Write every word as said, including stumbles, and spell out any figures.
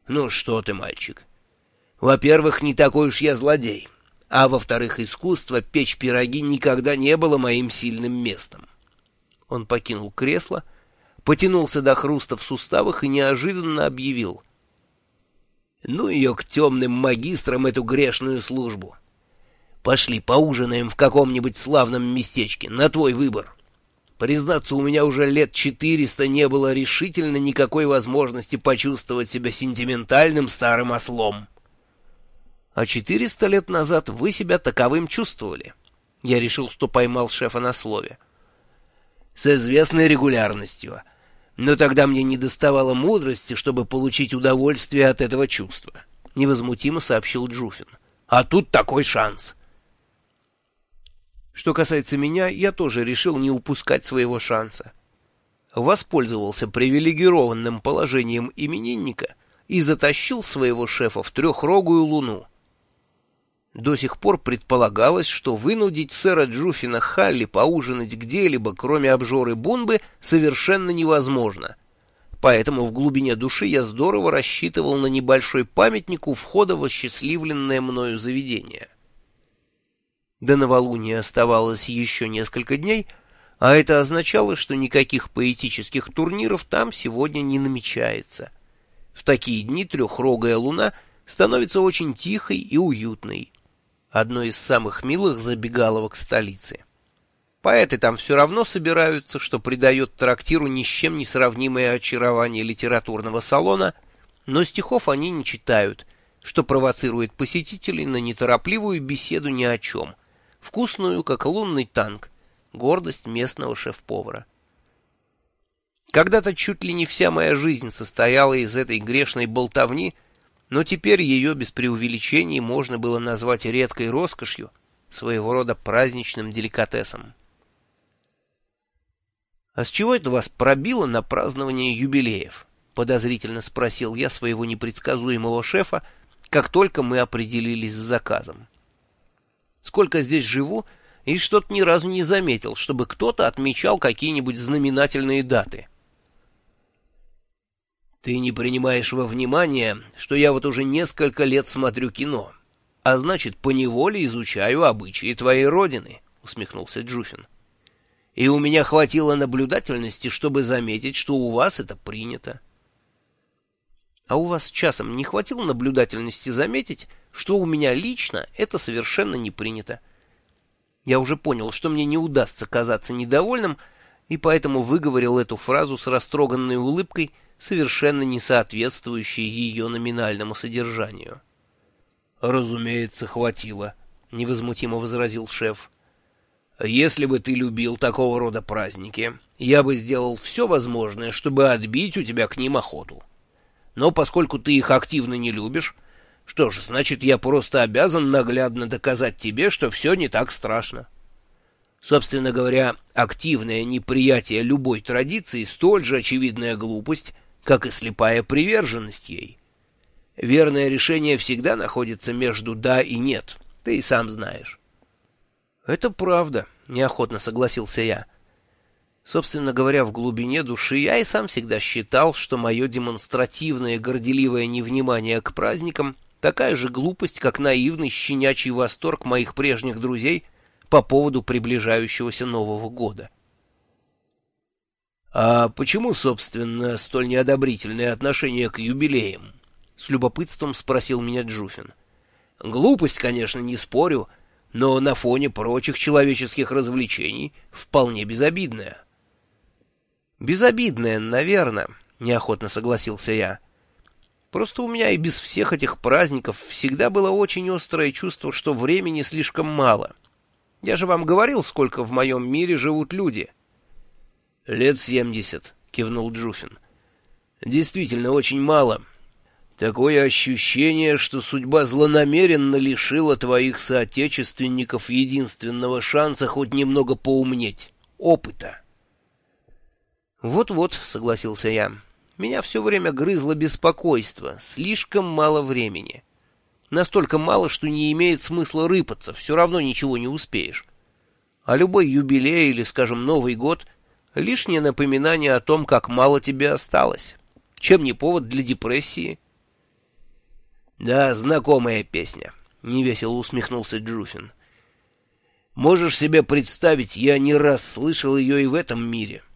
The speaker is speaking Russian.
Ну что ты, мальчик. Во-первых, не такой уж я злодей. А во-вторых, искусство печь пироги никогда не было моим сильным местом. Он покинул кресло, потянулся до хруста в суставах и неожиданно объявил: «Ну ее к темным магистрам, эту грешную службу. Пошли поужинаем в каком-нибудь славном местечке, на твой выбор. Признаться, у меня уже лет четыреста не было решительно никакой возможности почувствовать себя сентиментальным старым ослом». «А четыреста лет назад вы себя таковым чувствовали?» Я решил, что поймал шефа на слове. «С известной регулярностью. Но тогда мне недоставало мудрости, чтобы получить удовольствие от этого чувства», — невозмутимо сообщил Джуфин. «А тут такой шанс». Что касается меня, я тоже решил не упускать своего шанса. Воспользовался привилегированным положением именинника и затащил своего шефа в трехрогую луну. До сих пор предполагалось, что вынудить сэра Джуфина Халли поужинать где-либо, кроме обжоры Бунбы, совершенно невозможно. Поэтому в глубине души я здорово рассчитывал на небольшой памятник у входа в осчастливленное мною заведение. До новолуния оставалось еще несколько дней, а это означало, что никаких поэтических турниров там сегодня не намечается. В такие дни трехрогая луна становится очень тихой и уютной. Одной из самых милых забегаловок столицы. Поэты там все равно собираются, что придает трактиру ни с чем не сравнимое очарование литературного салона, но стихов они не читают, что провоцирует посетителей на неторопливую беседу ни о чем, вкусную, как лунный танк, гордость местного шеф-повара. Когда-то чуть ли не вся моя жизнь состояла из этой грешной болтовни, но теперь ее без преувеличений можно было назвать редкой роскошью, своего рода праздничным деликатесом. «А с чего это вас пробило на празднование юбилеев?» — подозрительно спросил я своего непредсказуемого шефа, как только мы определились с заказом. «Сколько здесь живу, и что-то ни разу не заметил, чтобы кто-то отмечал какие-нибудь знаменательные даты». «Ты не принимаешь во внимание, что я вот уже несколько лет смотрю кино, а значит, поневоле изучаю обычаи твоей родины», — усмехнулся Джуфин. «И у меня хватило наблюдательности, чтобы заметить, что у вас это принято». «А у вас часом не хватило наблюдательности заметить, что у меня лично это совершенно не принято?» Я уже понял, что мне не удастся казаться недовольным, и поэтому выговорил эту фразу с растроганной улыбкой, совершенно не соответствующей ее номинальному содержанию. «Разумеется, хватило», — невозмутимо возразил шеф. «Если бы ты любил такого рода праздники, я бы сделал все возможное, чтобы отбить у тебя к ним охоту. Но поскольку ты их активно не любишь, что ж, значит, я просто обязан наглядно доказать тебе, что все не так страшно. Собственно говоря, активное неприятие любой традиции столь же очевидная глупость, как и слепая приверженность ей. Верное решение всегда находится между «да» и «нет», ты и сам знаешь». «Это правда», — неохотно согласился я. Собственно говоря, в глубине души я и сам всегда считал, что мое демонстративное горделивое невнимание к праздникам такая же глупость, как наивный щенячий восторг моих прежних друзей по поводу приближающегося Нового года. «А почему, собственно, столь неодобрительное отношение к юбилеям?» — с любопытством спросил меня Джуфин. «Глупость, конечно, не спорю, но на фоне прочих человеческих развлечений вполне безобидная». «Безобидная, наверное», — неохотно согласился я. «Просто у меня и без всех этих праздников всегда было очень острое чувство, что времени слишком мало. Я же вам говорил, сколько в моем мире живут люди». «Лет семьдесят», — кивнул Джуфин. «Действительно, очень мало. Такое ощущение, что судьба злонамеренно лишила твоих соотечественников единственного шанса хоть немного поумнеть — опыта». «Вот-вот», — согласился я, — «меня все время грызло беспокойство, слишком мало времени. Настолько мало, что не имеет смысла рыпаться, все равно ничего не успеешь. А любой юбилей или, скажем, Новый год — лишнее напоминание о том, как мало тебе осталось. Чем не повод для депрессии?» Да, знакомая песня, — невесело усмехнулся Джуфин. Можешь себе представить, я не раз слышал ее и в этом мире.